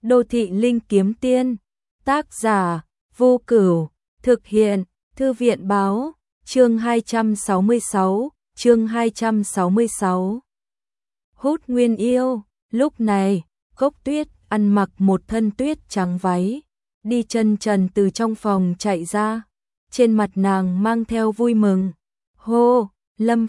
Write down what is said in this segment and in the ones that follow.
Đô thị linh kiếm tiên, tác giả Vô Cửu, thực hiện Thư viện báo, chương 266, chương 266. Hút Nguyên Yêu, lúc này, Cốc Tuyết ăn mặc một thân tuyết trắng váy, đi chân trần từ trong phòng chạy ra, trên mặt nàng mang theo vui mừng. Hô, Lâm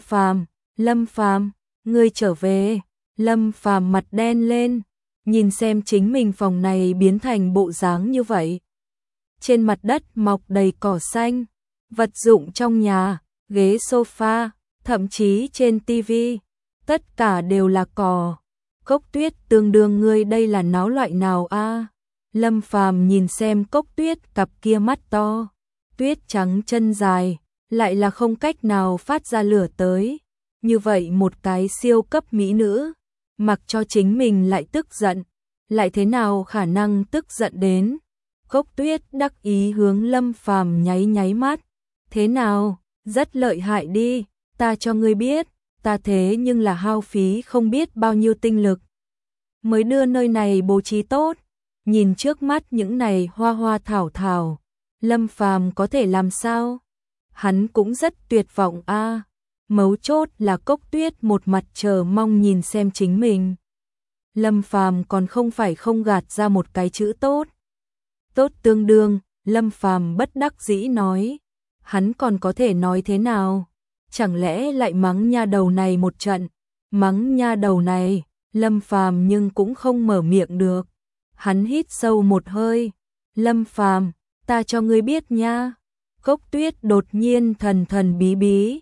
Phàm, ngươi trở về. Lâm Phàm mặt đen lên, nhìn xem chính mình phòng này biến thành bộ dáng như vậy. Trên mặt đất mọc đầy cỏ xanh, vật dụng trong nhà, ghế sofa, thậm chí trên tivi, tất cả đều là cỏ. Cốc Tuyết tương đương ngươi đây là náo loại nào a? Lâm Phàm nhìn xem Cốc Tuyết cặp kia mắt to, tuyết trắng chân dài, lại là không cách nào phát ra lửa tới. Như vậy một cái siêu cấp mỹ nữ, mặc cho chính mình lại tức giận, lại thế nào khả năng tức giận đến. Cốc Tuyết đắc ý hướng Lâm Phàm nháy nháy mắt. Thế nào, rất lợi hại đi, ta cho ngươi biết, ta thế nhưng là hao phí không biết bao nhiêu tinh lực mới đưa nơi này bố trí tốt. Nhìn trước mắt những này hoa hoa thảo thảo, Lâm Phàm có thể làm sao? Hắn cũng rất tuyệt vọng a. Mấu chốt là Cốc Tuyết một mặt chờ mong nhìn xem chính mình. Lâm Phàm còn không phải không gạt ra một cái chữ tốt. Tốt tương đương, Lâm Phàm bất đắc dĩ nói. Hắn còn có thể nói thế nào? Chẳng lẽ lại mắng nha đầu này một trận? Mắng nha đầu này, Lâm Phàm nhưng cũng không mở miệng được. Hắn hít sâu một hơi. Lâm Phàm, ta cho ngươi biết nha. Cốc Tuyết đột nhiên thần thần bí bí.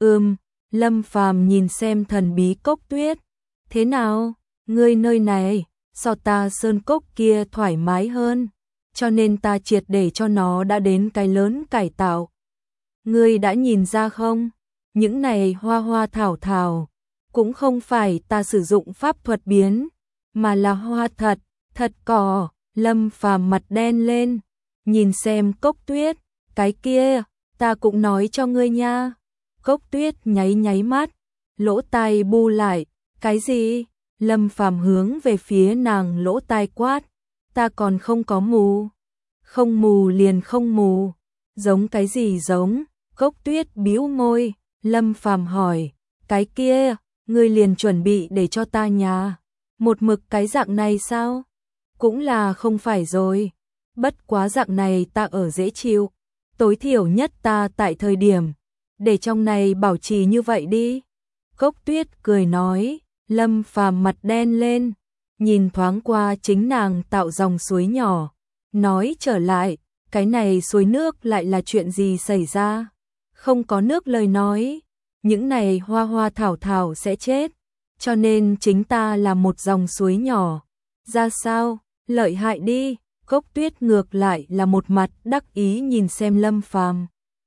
Lâm Phàm nhìn xem thần bí Cốc Tuyết. Thế nào, ngươi nơi này, so ta sơn cốc kia thoải mái hơn, cho nên ta triệt để cho nó đã đến cái lớn cải tạo. Ngươi đã nhìn ra không? Những này hoa hoa thảo thảo, cũng không phải ta sử dụng pháp thuật biến, mà là hoa thật, thật cỏ. Lâm Phàm mặt đen lên, nhìn xem Cốc Tuyết, cái kia, ta cũng nói cho ngươi nha. Cốc Tuyết nháy nháy mắt, lỗ tai bu lại, cái gì? Lâm Phàm hướng về phía nàng lỗ tai quát, ta còn không có mù. Không mù liền không mù, giống cái gì giống? Cốc Tuyết bĩu môi. Lâm Phàm hỏi, cái kia, ngươi liền chuẩn bị để cho ta nhà một mực cái dạng này sao? Cũng là không phải rồi, bất quá dạng này ta ở dễ chịu, tối thiểu nhất ta tại thời điểm để trong này bảo trì như vậy đi. Cốc Tuyết cười nói. Lâm Phàm mặt đen lên, nhìn thoáng qua chính nàng tạo dòng suối nhỏ, nói trở lại, cái này suối nước lại là chuyện gì xảy ra? Không có nước lời nói, những này hoa hoa thảo thảo sẽ chết, cho nên chính ta là một dòng suối nhỏ. Ra sao? Lợi hại đi. Cốc Tuyết ngược lại là một mặt đắc ý nhìn xem Lâm Phàm.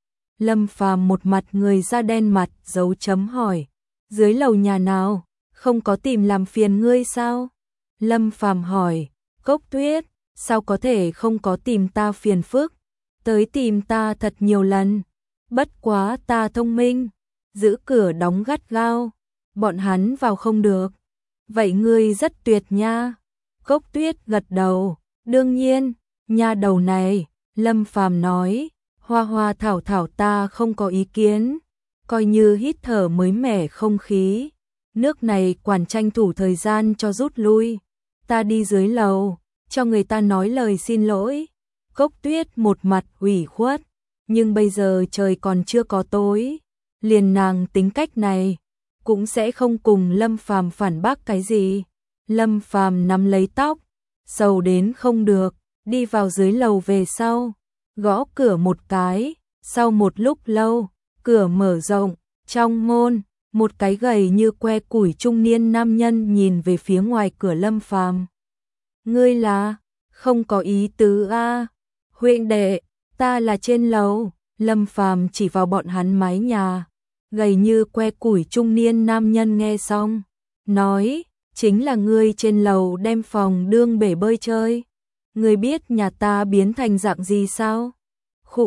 Lâm Phàm một mặt người da đen mặt dấu chấm hỏi, dưới lầu nhà nào? Không có tìm làm phiền ngươi sao? Lâm Phàm hỏi. Cốc Tuyết, sao có thể không có tìm ta phiền phức? Tới tìm ta thật nhiều lần. Bất quá ta thông minh, giữ cửa đóng gắt gao, bọn hắn vào không được. Vậy ngươi rất tuyệt nha. Cốc Tuyết gật đầu. Đương nhiên, nha đầu này. Lâm Phàm nói, hoa hoa thảo thảo ta không có ý kiến, coi như hít thở mới mẻ không khí. Nước này quản tranh thủ thời gian cho rút lui, ta đi dưới lầu, cho người ta nói lời xin lỗi. Cốc Tuyết một mặt ủy khuất, nhưng bây giờ trời còn chưa có tối, liền nàng tính cách này, cũng sẽ không cùng Lâm Phàm phản bác cái gì. Lâm Phàm nắm lấy tóc, sầu đến không được, đi vào dưới lầu về sau, gõ cửa một cái, sau một lúc lâu, cửa mở rộng, trong môn, một cái gầy như que củi trung niên nam nhân nhìn về phía ngoài cửa Lâm Phàm. Ngươi là? Không có ý tứ a. Huynh đệ, ta là trên lầu. Lâm Phàm chỉ vào bọn hắn mái nhà. Gầy như que củi trung niên nam nhân nghe xong, nói, chính là ngươi trên lầu đem phòng đương bể bơi chơi. Ngươi biết nhà ta biến thành dạng gì sao? Khụ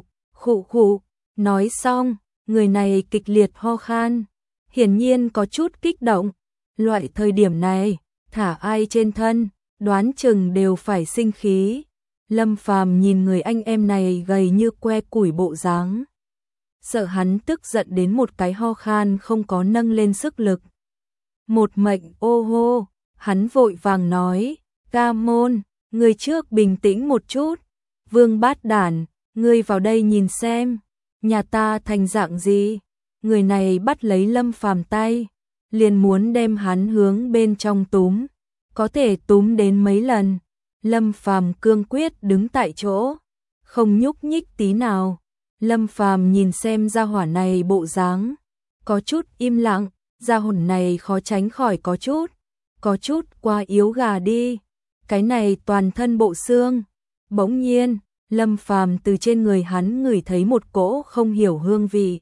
khụ. Nói xong, người này kịch liệt ho khan, hiển nhiên có chút kích động. Loại thời điểm này, thả ai trên thân, đoán chừng đều phải sinh khí. Lâm Phàm nhìn người anh em này gầy như que củi bộ dáng, sợ hắn tức giận đến một cái ho khan không có nâng lên sức lực. Một mệnh ô hô, hắn vội vàng nói, ca môn, người trước bình tĩnh một chút, Vương Bát Đản, ngươi vào đây nhìn xem, nhà ta thành dạng gì. Người này bắt lấy Lâm Phàm tay, liền muốn đem hắn hướng bên trong túm, có thể túm đến mấy lần. Lâm Phàm cương quyết đứng tại chỗ, không nhúc nhích tí nào. Lâm Phàm nhìn xem gia hỏa này bộ dáng, có chút im lặng, gia hồn này khó tránh khỏi có chút quá yếu gà đi. Cái này toàn thân bộ xương. Bỗng nhiên, Lâm Phàm từ trên người hắn ngửi thấy một cỗ không hiểu hương vị.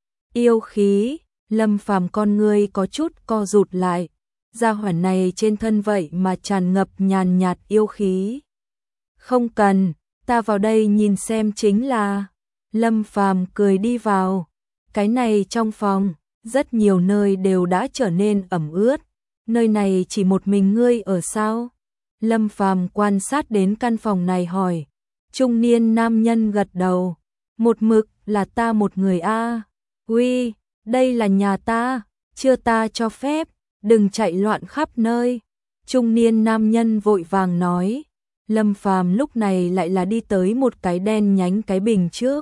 Yêu khí, Lâm Phàm con ngươi có chút co rụt lại. Gia hỏa này trên thân vậy mà tràn ngập nhàn nhạt yêu khí. Không cần, ta vào đây nhìn xem chính là. Lâm Phàm cười đi vào. Cái này trong phòng, rất nhiều nơi đều đã trở nên ẩm ướt. Nơi này chỉ một mình ngươi ở sao? Lâm Phàm quan sát đến căn phòng này hỏi. Trung niên nam nhân gật đầu. Một mực là ta một người a. Uy, đây là nhà ta, chưa ta cho phép, đừng chạy loạn khắp nơi. Trung niên nam nhân vội vàng nói. Lâm Phàm lúc này lại là đi tới một cái đen nhánh cái bình trước.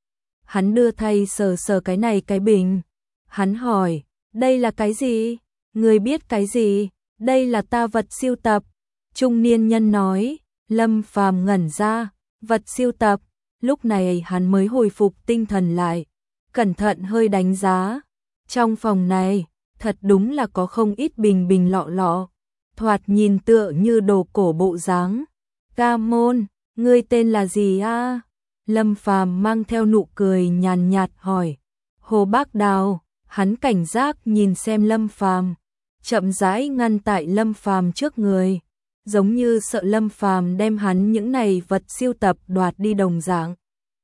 Hắn đưa tay sờ sờ cái này cái bình. Hắn hỏi, đây là cái gì? Ngươi biết cái gì? Đây là ta vật sưu tập. Trung niên nhân nói. Lâm Phàm ngẩn ra, vật sưu tập. Lúc này hắn mới hồi phục tinh thần lại, cẩn thận hơi đánh giá. Trong phòng này, thật đúng là có không ít bình bình lọ lọ, thoạt nhìn tựa như đồ cổ bộ dáng. Ca môn, ngươi tên là gì a? Lâm Phàm mang theo nụ cười nhàn nhạt hỏi. Hồ Bác Đào. Hắn cảnh giác nhìn xem Lâm Phàm, chậm rãi ngăn tại Lâm Phàm trước người, giống như sợ Lâm Phàm đem hắn những này vật sưu tập đoạt đi đồng dạng.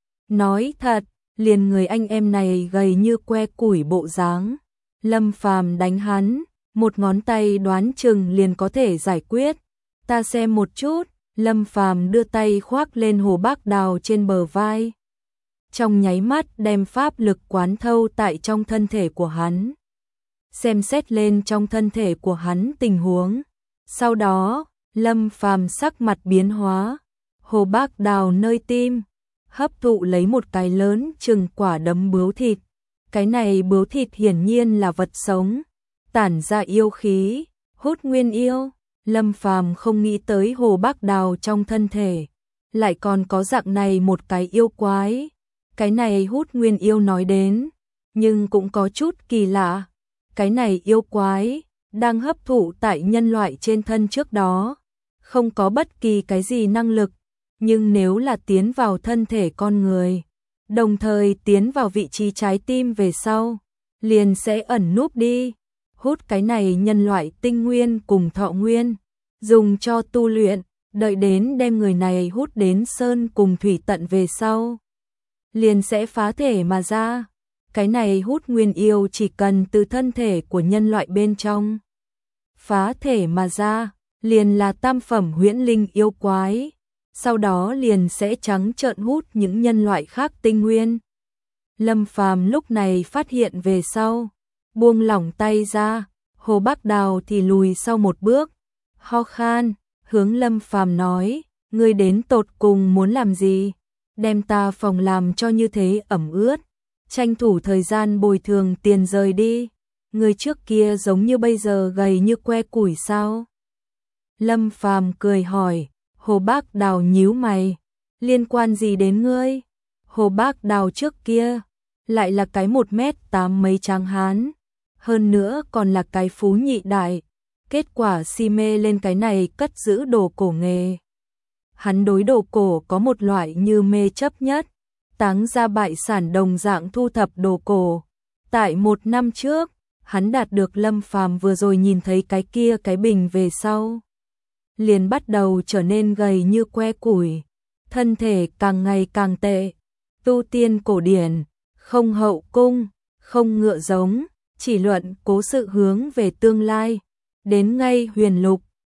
Nói thật, liền người anh em này gầy như que củi bộ dáng, Lâm Phàm đánh hắn, một ngón tay đoán chừng liền có thể giải quyết. Ta xem một chút. Lâm Phàm đưa tay khoác lên Hồ Bác Đào trên bờ vai, trong nháy mắt đem pháp lực quán thâu tại trong thân thể của hắn, xem xét lên trong thân thể của hắn tình huống. Sau đó, Lâm Phàm sắc mặt biến hóa, Hồ Bác Đào nơi tim hấp thụ lấy một cái lớn chừng quả đấm bướu thịt. Cái này bướu thịt hiển nhiên là vật sống, tản ra yêu khí, hút nguyên yêu. Lâm Phàm không nghĩ tới Hồ Bác Đào trong thân thể lại còn có dạng này một cái yêu quái. Cái này hút nguyên yêu nói đến, nhưng cũng có chút kỳ lạ. Cái này yêu quái đang hấp thụ tại nhân loại trên thân trước đó, không có bất kỳ cái gì năng lực, nhưng nếu là tiến vào thân thể con người, đồng thời tiến vào vị trí trái tim về sau, liền sẽ ẩn núp đi, hút cái này nhân loại tinh nguyên cùng thọ nguyên, dùng cho tu luyện, đợi đến đem người này hút đến sơn cùng thủy tận về sau, liền sẽ phá thể mà ra. Cái này hút nguyên yêu chỉ cần từ thân thể của nhân loại bên trong phá thể mà ra, liền là tam phẩm huyễn linh yêu quái, sau đó liền sẽ trắng trợn hút những nhân loại khác tinh nguyên. Lâm Phàm lúc này phát hiện về sau, buông lỏng tay ra, Hồ Bác Đào thì lùi sau một bước, ho khan, hướng Lâm Phàm nói, ngươi đến tột cùng muốn làm gì? Đem ta phòng làm cho như thế ẩm ướt, tranh thủ thời gian bồi thường tiền rời đi. Ngươi trước kia giống như bây giờ gầy như que củi sao? Lâm Phàm cười hỏi. Hồ Bác Đào nhíu mày, liên quan gì đến ngươi? Hồ Bác Đào trước kia lại là cái 1m8 mấy tráng hán, hơn nữa còn là cái phú nhị đại, kết quả si mê lên cái này cất giữ đồ cổ nghề. Hắn đối đồ cổ có một loại như mê chấp nhất, táng ra bại sản đồng dạng thu thập đồ cổ. Tại 1 năm trước, hắn đạt được Lâm Phàm vừa rồi nhìn thấy cái kia cái bình về sau, liền bắt đầu trở nên gầy như que củi, thân thể càng ngày càng tệ. Tu tiên cổ điển, không hậu cung, không ngựa giống, chỉ luận cố sự hướng về tương lai, đến ngay huyền lục,